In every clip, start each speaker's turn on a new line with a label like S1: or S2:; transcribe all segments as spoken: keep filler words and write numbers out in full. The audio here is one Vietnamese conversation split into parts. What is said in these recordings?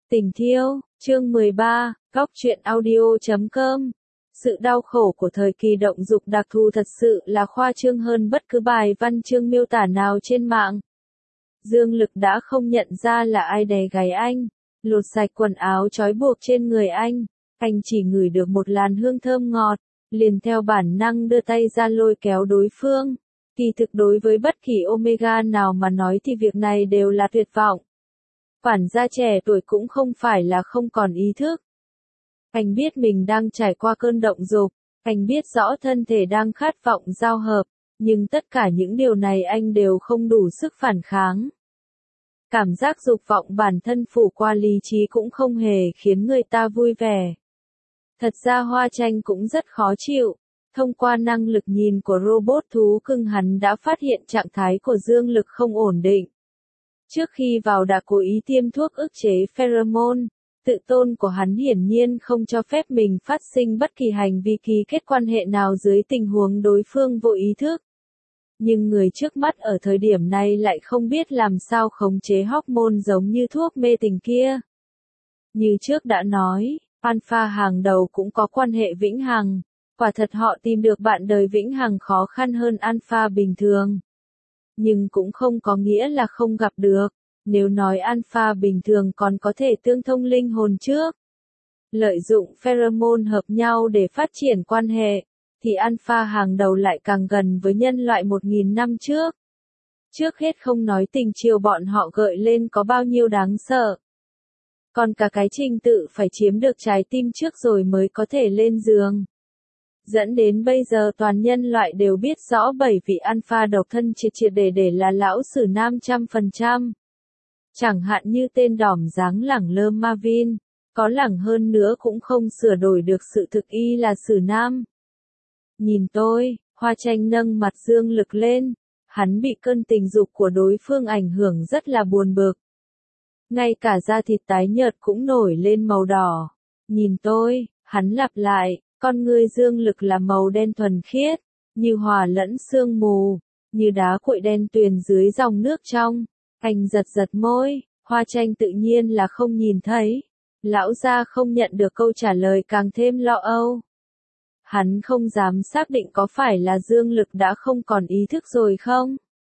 S1: Tình Thiêu, chương mười ba, góc truyện audio chấm com. Sự đau khổ của thời kỳ động dục đặc thù thật sự là khoa trương hơn bất cứ bài văn chương miêu tả nào trên mạng. Dương Lực đã không nhận ra là ai đè gáy anh, lột sạch quần áo trói buộc trên người anh. Anh chỉ ngửi được một làn hương thơm ngọt, liền theo bản năng đưa tay ra lôi kéo đối phương. Kỳ thực đối với bất kỳ Omega nào mà nói thì việc này đều là tuyệt vọng. Quản gia trẻ tuổi cũng không phải là không còn ý thức. Anh biết mình đang trải qua cơn động dục, anh biết rõ thân thể đang khát vọng giao hợp, nhưng tất cả những điều này anh đều không đủ sức phản kháng. Cảm giác dục vọng bản thân phủ qua lý trí cũng không hề khiến người ta vui vẻ. Thật ra Hoa Tranh cũng rất khó chịu. Thông qua năng lực nhìn của robot thú cưng hắn đã phát hiện trạng thái của Dương Lực không ổn định. Trước khi vào đã cố ý tiêm thuốc ức chế pheromone, tự tôn của hắn hiển nhiên không cho phép mình phát sinh bất kỳ hành vi ký kết quan hệ nào dưới tình huống đối phương vô ý thức. Nhưng người trước mắt ở thời điểm này lại không biết làm sao khống chế hormone giống như thuốc mê tình kia. Như trước đã nói, alpha hàng đầu cũng có quan hệ vĩnh hằng. Quả thật họ tìm được bạn đời vĩnh hằng khó khăn hơn alpha bình thường. Nhưng cũng không có nghĩa là không gặp được, nếu nói alpha bình thường còn có thể tương thông linh hồn trước. Lợi dụng pheromone hợp nhau để phát triển quan hệ, thì alpha hàng đầu lại càng gần với nhân loại một nghìn năm trước. Trước hết không nói tình chiều bọn họ gợi lên có bao nhiêu đáng sợ. Còn cả cái trình tự phải chiếm được trái tim trước rồi mới có thể lên giường. Dẫn đến bây giờ toàn nhân loại đều biết rõ bảy vị alpha độc thân triệt triệt để để là lão sử nam trăm phần trăm. Chẳng hạn như tên đỏm dáng lẳng lơ Marvin, có lẳng hơn nữa cũng không sửa đổi được sự thực y là sử nam. Nhìn tôi, Hoa Tranh nâng mặt Dương Lực lên, hắn bị cơn tình dục của đối phương ảnh hưởng rất là buồn bực. Ngay cả da thịt tái nhợt cũng nổi lên màu đỏ. Nhìn tôi, hắn lặp lại. Con ngươi Dương Lực là màu đen thuần khiết, như hòa lẫn sương mù, như đá cuội đen tuyền dưới dòng nước trong. Anh giật giật môi, Hoa Tranh tự nhiên là không nhìn thấy. Lão gia không nhận được câu trả lời càng thêm lo âu. Hắn không dám xác định có phải là Dương Lực đã không còn ý thức rồi không?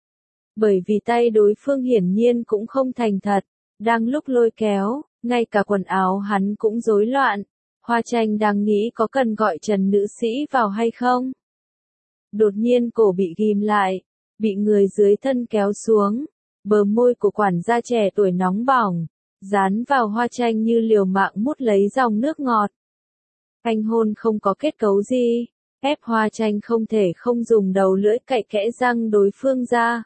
S1: Bởi vì tay đối phương hiển nhiên cũng không thành thật, đang lúc lôi kéo, ngay cả quần áo hắn cũng rối loạn. Hoa Tranh đang nghĩ có cần gọi Trần nữ sĩ vào hay không? Đột nhiên cổ bị ghim lại, bị người dưới thân kéo xuống, bờ môi của quản gia trẻ tuổi nóng bỏng, dán vào Hoa Tranh như liều mạng mút lấy dòng nước ngọt. Anh hôn không có kết cấu gì, ép Hoa Tranh không thể không dùng đầu lưỡi cạy kẽ răng đối phương ra.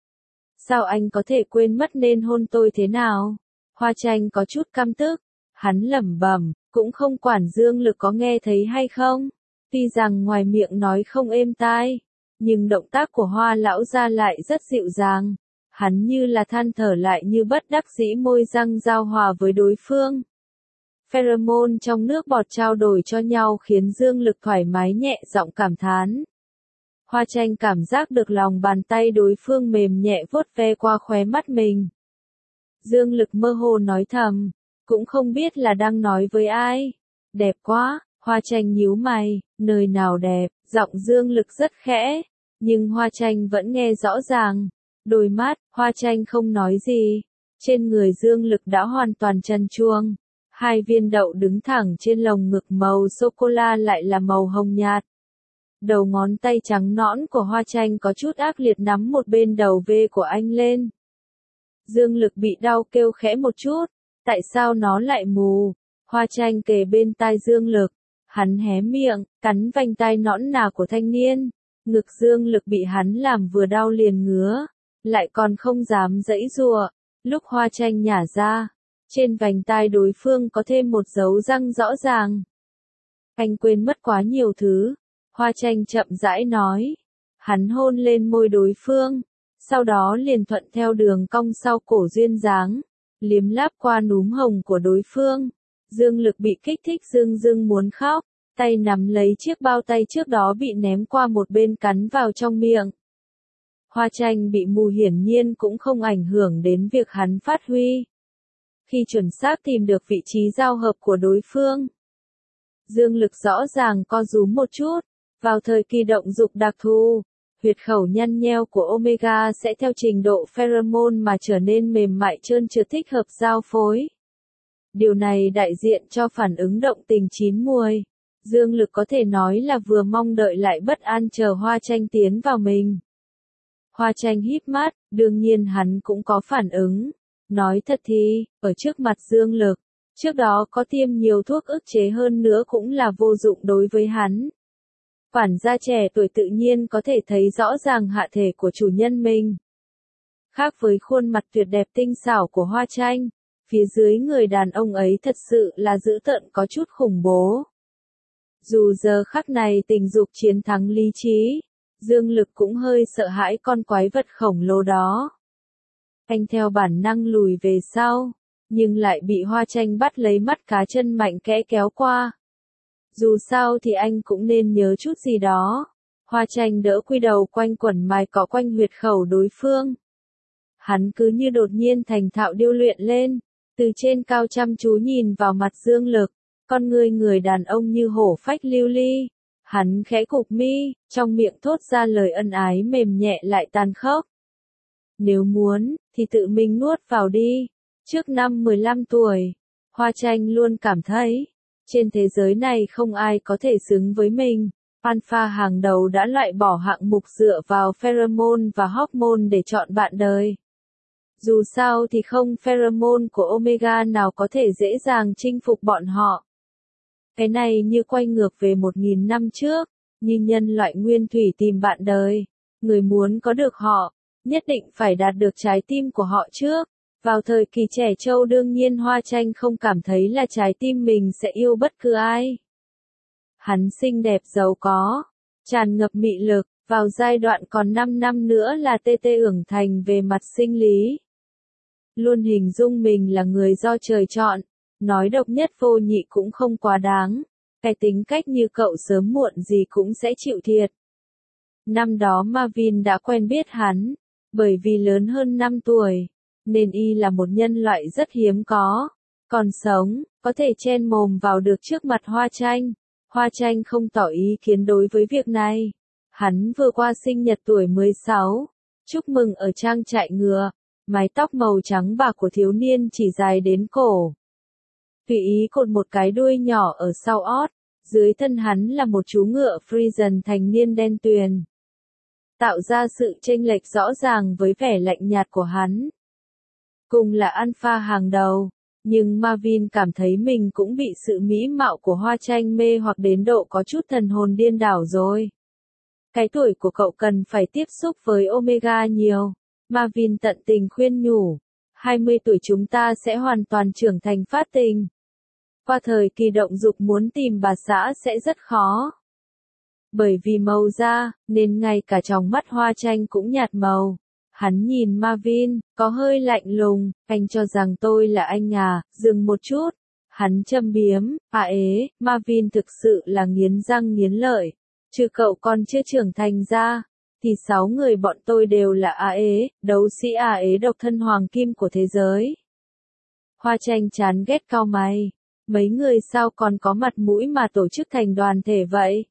S1: Sao anh có thể quên mất nên hôn tôi thế nào? Hoa Tranh có chút căm tức, hắn lẩm bẩm. Cũng không quản Dương Lực có nghe thấy hay không, tuy rằng ngoài miệng nói không êm tai, nhưng động tác của Hoa lão gia lại rất dịu dàng, hắn như là than thở lại như bất đắc dĩ môi răng giao hòa với đối phương. Pheromone trong nước bọt trao đổi cho nhau khiến Dương Lực thoải mái nhẹ giọng cảm thán. Hoa Tranh cảm giác được lòng bàn tay đối phương mềm nhẹ vuốt ve qua khóe mắt mình. Dương Lực mơ hồ nói thầm. Cũng không biết là đang nói với ai. Đẹp quá, Hoa Tranh nhíu mày, nơi nào đẹp, giọng Dương Lực rất khẽ, nhưng Hoa Tranh vẫn nghe rõ ràng. Đôi mắt, Hoa Tranh không nói gì. Trên người Dương Lực đã hoàn toàn trần truồng. Hai viên đậu đứng thẳng trên lồng ngực màu sô-cô-la lại là màu hồng nhạt. Đầu ngón tay trắng nõn của Hoa Tranh có chút ác liệt nắm một bên đầu V của anh lên. Dương Lực bị đau kêu khẽ một chút. Tại sao nó lại mù? Hoa Tranh kề bên tai Dương Lực. Hắn hé miệng, cắn vành tai nõn nà của thanh niên. Ngực Dương Lực bị hắn làm vừa đau liền ngứa. Lại còn không dám giãy giụa. Lúc Hoa Tranh nhả ra, trên vành tai đối phương có thêm một dấu răng rõ ràng. Anh quên mất quá nhiều thứ. Hoa Tranh chậm rãi nói. Hắn hôn lên môi đối phương. Sau đó liền thuận theo đường cong sau cổ duyên dáng. Liếm láp qua núm hồng của đối phương. Dương Lực bị kích thích dưng dưng muốn khóc, tay nắm lấy chiếc bao tay trước đó bị ném qua một bên cắn vào trong miệng. Hoa Tranh bị mù hiển nhiên cũng không ảnh hưởng đến việc hắn phát huy. khi chuẩn xác tìm được vị trí giao hợp của đối phương. Dương lực rõ ràng co rúm một chút, vào thời kỳ động dục đặc thù, huyệt khẩu nhăn nheo của Omega sẽ theo trình độ pheromone mà trở nên mềm mại trơn trượt thích hợp giao phối. Điều này đại diện cho phản ứng động tình chín muồi. Dương lực có thể nói là vừa mong đợi lại bất an chờ Hoa Tranh tiến vào mình. Hoa Tranh híp mắt, đương nhiên hắn cũng có phản ứng. Nói thật thì, ở trước mặt dương lực, trước đó có tiêm nhiều thuốc ức chế hơn nữa cũng là vô dụng đối với hắn. Quản gia trẻ tuổi tự nhiên có thể thấy rõ ràng hạ thể của chủ nhân mình. Khác với khuôn mặt tuyệt đẹp tinh xảo của Hoa Tranh, phía dưới người đàn ông ấy thật sự là dữ tợn có chút khủng bố. Dù giờ khắc này tình dục chiến thắng lý trí, dương lực cũng hơi sợ hãi con quái vật khổng lồ đó. Anh theo bản năng lùi về sau, nhưng lại bị Hoa Tranh bắt lấy mắt cá chân mạnh kẽ kéo qua. Dù sao thì anh cũng nên nhớ chút gì đó. Hoa Tranh đỡ quy đầu quanh quẩn mài cọ quanh huyệt khẩu đối phương. Hắn cứ như đột nhiên thành thạo điêu luyện lên, từ trên cao chăm chú nhìn vào mặt dương lực, con người người đàn ông như hổ phách lưu ly. Hắn khẽ cụp mi, trong miệng thốt ra lời ân ái mềm nhẹ lại tàn khốc. Nếu muốn, thì tự mình nuốt vào đi. Trước năm mười lăm tuổi, Hoa Tranh luôn cảm thấy, trên thế giới này không ai có thể xứng với mình. Alpha hàng đầu đã loại bỏ hạng mục dựa vào pheromone và hormone để chọn bạn đời. Dù sao thì không pheromone của Omega nào có thể dễ dàng chinh phục bọn họ. Cái này như quay ngược về một nghìn năm trước, như nhân loại nguyên thủy tìm bạn đời. Người muốn có được họ, nhất định phải đạt được trái tim của họ trước. Vào thời kỳ trẻ trâu đương nhiên Hoa Tranh không cảm thấy là trái tim mình sẽ yêu bất cứ ai. Hắn xinh đẹp giàu có, tràn ngập mị lực, vào giai đoạn còn năm năm nữa là tê tê ưởng thành về mặt sinh lý. Luôn hình dung mình là người do trời chọn, nói độc nhất vô nhị cũng không quá đáng, cái tính cách như cậu sớm muộn gì cũng sẽ chịu thiệt. Năm đó Marvin đã quen biết hắn, bởi vì lớn hơn năm tuổi, nên y là một nhân loại rất hiếm có, còn sống, có thể chen mồm vào được trước mặt Hoa Tranh. Hoa Tranh không tỏ ý kiến đối với việc này. Hắn vừa qua sinh nhật tuổi mười sáu, chúc mừng ở trang trại ngựa, mái tóc màu trắng bạc của thiếu niên chỉ dài đến cổ. Tùy ý cột một cái đuôi nhỏ ở sau ót, dưới thân hắn là một chú ngựa Friesian thành niên đen tuyền. Tạo ra sự chênh lệch rõ ràng với vẻ lạnh nhạt của hắn. Cùng là alpha hàng đầu, nhưng Marvin cảm thấy mình cũng bị sự mỹ mạo của Hoa Tranh mê hoặc đến độ có chút thần hồn điên đảo rồi. Cái tuổi của cậu cần phải tiếp xúc với Omega nhiều. Marvin tận tình khuyên nhủ. hai mươi tuổi chúng ta sẽ hoàn toàn trưởng thành phát tình. Qua thời kỳ động dục muốn tìm bà xã sẽ rất khó. Bởi vì màu da, nên ngay cả trong mắt Hoa Tranh cũng nhạt màu. Hắn nhìn Marvin, có hơi lạnh lùng, anh cho rằng tôi là anh à, dừng một chút. Hắn châm biếm, à ế, Marvin thực sự là nghiến răng nghiến lợi. Chứ cậu còn chưa trưởng thành ra, thì sáu người bọn tôi đều là a ế, đấu sĩ a ế độc thân hoàng kim của thế giới. Hoa Tranh chán ghét cau mày. Mấy người sao còn có mặt mũi mà tổ chức thành đoàn thể vậy?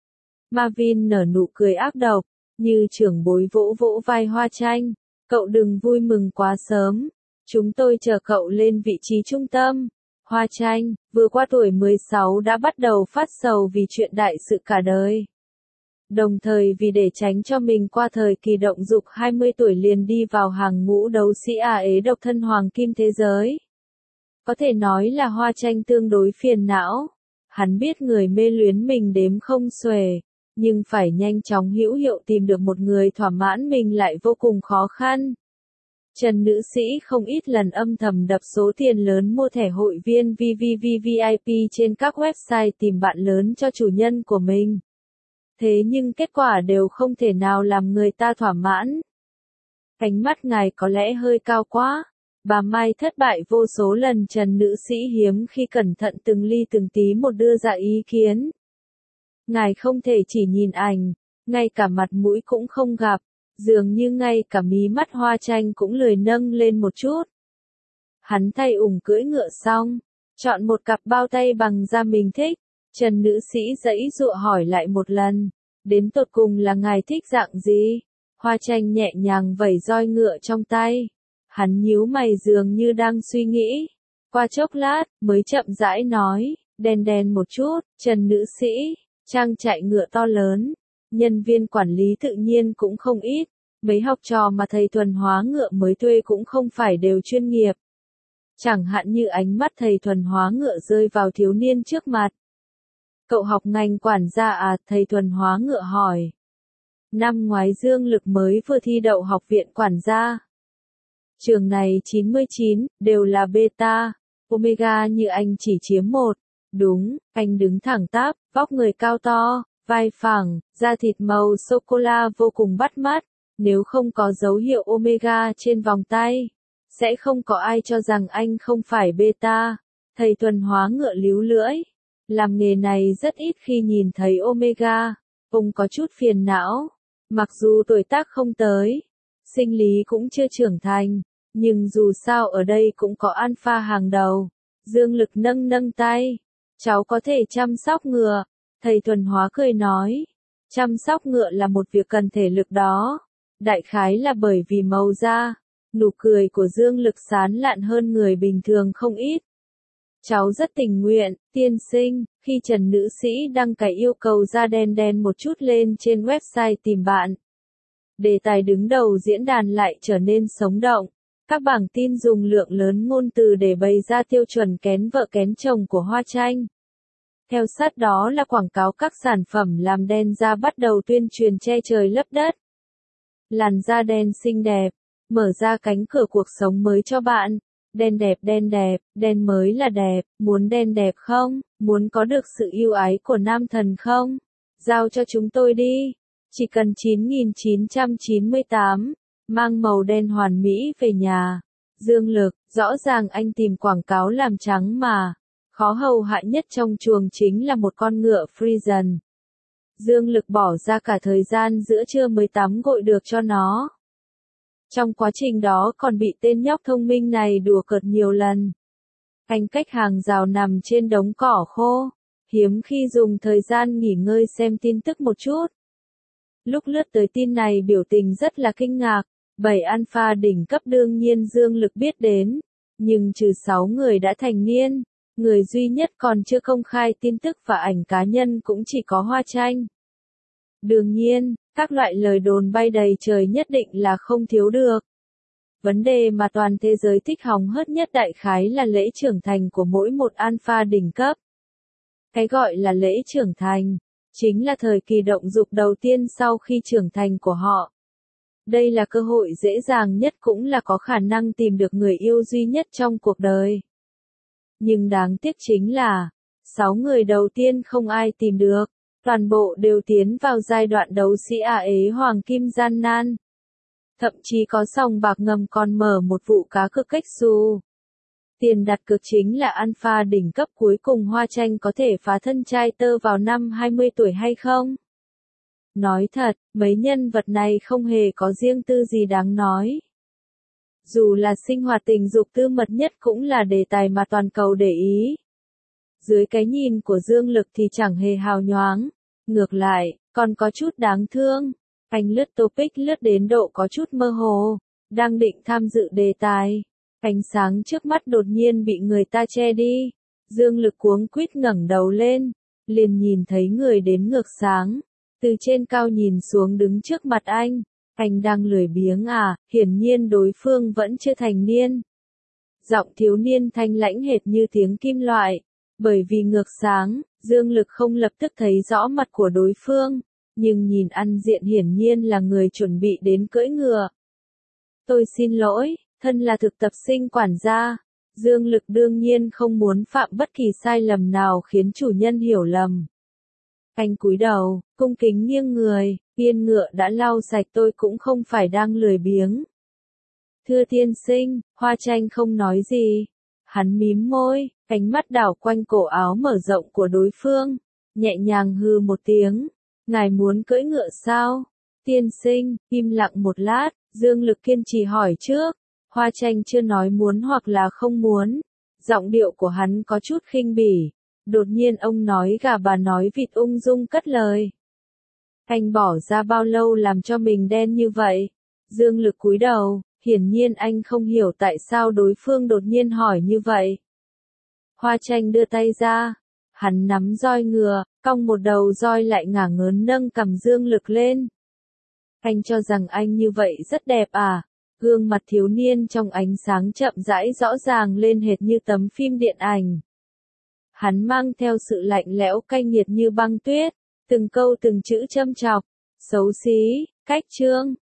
S1: Marvin nở nụ cười ác độc, như trưởng bối vỗ vỗ vai Hoa Tranh. Cậu đừng vui mừng quá sớm. Chúng tôi chờ cậu lên vị trí trung tâm. Hoa Tranh, vừa qua tuổi mười sáu đã bắt đầu phát sầu vì chuyện đại sự cả đời. Đồng thời vì để tránh cho mình qua thời kỳ động dục hai mươi tuổi liền đi vào hàng ngũ đấu sĩ a ế độc thân hoàng kim thế giới. Có thể nói là Hoa Tranh tương đối phiền não. Hắn biết người mê luyến mình đếm không xuể, nhưng phải nhanh chóng hữu hiệu tìm được một người thỏa mãn mình lại vô cùng khó khăn. Trần nữ sĩ không ít lần âm thầm đập số tiền lớn mua thẻ hội viên vê vê vê vê i pê trên các website tìm bạn lớn cho chủ nhân của mình. Thế nhưng kết quả đều không thể nào làm người ta thỏa mãn. Ánh mắt ngài có lẽ hơi cao quá. Bà Mai thất bại vô số lần. Trần nữ sĩ hiếm khi cẩn thận từng ly từng tí một đưa ra ý kiến. Ngài không thể chỉ nhìn ảnh, ngay cả mặt mũi cũng không gặp, dường như ngay cả mí mắt Hoa Tranh cũng lười nâng lên một chút. Hắn thay ủng cưỡi ngựa xong, chọn một cặp bao tay bằng da mình thích. Trần nữ sĩ giãy giụa hỏi lại một lần, đến tột cùng là ngài thích dạng gì? Hoa Tranh nhẹ nhàng vẩy roi ngựa trong tay. Hắn nhíu mày dường như đang suy nghĩ. Qua chốc lát, mới chậm rãi nói, đen đen một chút, Trần nữ sĩ, trang trại ngựa to lớn. Nhân viên quản lý tự nhiên cũng không ít. Mấy học trò mà thầy thuần hóa ngựa mới thuê cũng không phải đều chuyên nghiệp. Chẳng hạn như ánh mắt thầy thuần hóa ngựa rơi vào thiếu niên trước mặt. Cậu học ngành quản gia à? Thầy thuần hóa ngựa hỏi. Năm ngoái Dương Lực mới vừa thi đậu học viện quản gia. Trường này chín mươi chín, đều là beta, omega như anh chỉ chiếm một. Đúng, anh đứng thẳng tắp, vóc người cao to, vai phẳng, da thịt màu sô-cô-la vô cùng bắt mắt. Nếu không có dấu hiệu omega trên vòng tay, sẽ không có ai cho rằng anh không phải beta. Thầy thuần hóa ngựa líu lưỡi. Làm nghề này rất ít khi nhìn thấy omega. Ông có chút phiền não. Mặc dù tuổi tác không tới, sinh lý cũng chưa trưởng thành, nhưng dù sao ở đây cũng có alpha hàng đầu. Dương Lực nâng nâng tay. Cháu có thể chăm sóc ngựa. Thầy thuần hóa cười nói. Chăm sóc ngựa là một việc cần thể lực đó. Đại khái là bởi vì màu da. Nụ cười của Dương Lực sán lạn hơn người bình thường không ít. Cháu rất tình nguyện, tiên sinh. Khi Trần nữ sĩ đăng cái yêu cầu da đen đen một chút lên trên website tìm bạn, đề tài đứng đầu diễn đàn lại trở nên sống động. Các bảng tin dùng lượng lớn ngôn từ để bày ra tiêu chuẩn kén vợ kén chồng của Hoa Tranh. Theo sát đó là quảng cáo các sản phẩm làm đen da bắt đầu tuyên truyền che trời lấp đất. Làn da đen xinh đẹp, mở ra cánh cửa cuộc sống mới cho bạn. Đen đẹp đen đẹp, đen mới là đẹp, muốn đen đẹp không? Muốn có được sự yêu ái của nam thần không? Giao cho chúng tôi đi. Chỉ cần chín nghìn chín trăm chín mươi tám, mang màu đen hoàn mỹ về nhà. Dương Lực, rõ ràng anh tìm quảng cáo làm trắng mà. Khó hầu hạ nhất trong chuồng chính là một con ngựa Friesian. Dương Lực bỏ ra cả thời gian giữa trưa mới tắm gội được cho nó. Trong quá trình đó còn bị tên nhóc thông minh này đùa cợt nhiều lần. Anh cách hàng rào nằm trên đống cỏ khô, hiếm khi dùng thời gian nghỉ ngơi xem tin tức một chút. Lúc lướt tới tin này biểu tình rất là kinh ngạc, bảy alpha đỉnh cấp đương nhiên Dương Lực biết đến, nhưng trừ sáu người đã thành niên, người duy nhất còn chưa công khai tin tức và ảnh cá nhân cũng chỉ có Hoa Tranh. Đương nhiên, các loại lời đồn bay đầy trời nhất định là không thiếu được. Vấn đề mà toàn thế giới thích hóng hớt nhất đại khái là lễ trưởng thành của mỗi một alpha đỉnh cấp. Cái gọi là lễ trưởng thành, chính là thời kỳ động dục đầu tiên sau khi trưởng thành của họ. Đây là cơ hội dễ dàng nhất cũng là có khả năng tìm được người yêu duy nhất trong cuộc đời. Nhưng đáng tiếc chính là, sáu người đầu tiên không ai tìm được. Toàn bộ đều tiến vào giai đoạn đấu sĩ ả ế hoàng kim gian nan. Thậm chí có sòng bạc ngầm còn mở một vụ cá cược cách xù. Tiền đặt cược chính là alpha đỉnh cấp cuối cùng Hoa Tranh có thể phá thân trai tơ vào năm hai mươi tuổi hay không? Nói thật, mấy nhân vật này không hề có riêng tư gì đáng nói. Dù là sinh hoạt tình dục tư mật nhất cũng là đề tài mà toàn cầu để ý. Dưới cái nhìn của Dương Lực thì chẳng hề hào nhoáng. Ngược lại, còn có chút đáng thương. Anh lướt topic lướt đến độ có chút mơ hồ. Đang định tham dự đề tài. Ánh sáng trước mắt đột nhiên bị người ta che đi. Dương Lực cuống quýt ngẩng đầu lên. Liền nhìn thấy người đến ngược sáng. Từ trên cao nhìn xuống đứng trước mặt anh. Anh đang lười biếng à, hiển nhiên đối phương vẫn chưa thành niên. Giọng thiếu niên thanh lãnh hệt như tiếng kim loại. Bởi vì ngược sáng, Dương Lực không lập tức thấy rõ mặt của đối phương, nhưng nhìn ăn diện hiển nhiên là người chuẩn bị đến cưỡi ngựa. Tôi xin lỗi, thân là thực tập sinh quản gia. Dương Lực đương nhiên không muốn phạm bất kỳ sai lầm nào khiến chủ nhân hiểu lầm. Anh cúi đầu, cung kính nghiêng người, yên ngựa đã lau sạch tôi cũng không phải đang lười biếng. Thưa tiên sinh, Hoa Tranh không nói gì. Hắn mím môi, ánh mắt đảo quanh cổ áo mở rộng của đối phương, nhẹ nhàng hừ một tiếng. Ngài muốn cưỡi ngựa sao? Tiên sinh, im lặng một lát, Dương Lực kiên trì hỏi trước. Hoa Tranh chưa nói muốn hoặc là không muốn. Giọng điệu của hắn có chút khinh bỉ. Đột nhiên ông nói gà bà nói vịt ung dung cất lời. Anh bỏ ra bao lâu làm cho mình đen như vậy? Dương Lực cúi đầu, hiển nhiên anh không hiểu tại sao đối phương đột nhiên hỏi như vậy. Hoa Tranh đưa tay ra. Hắn nắm roi ngựa, cong một đầu roi lại ngả ngớn nâng cằm Dương Lực lên. Anh cho rằng anh như vậy rất đẹp à? Gương mặt thiếu niên trong ánh sáng chậm rãi rõ ràng lên hệt như tấm phim điện ảnh. Hắn mang theo sự lạnh lẽo cay nghiệt như băng tuyết, từng câu từng chữ châm chọc. Xấu xí, cách trương,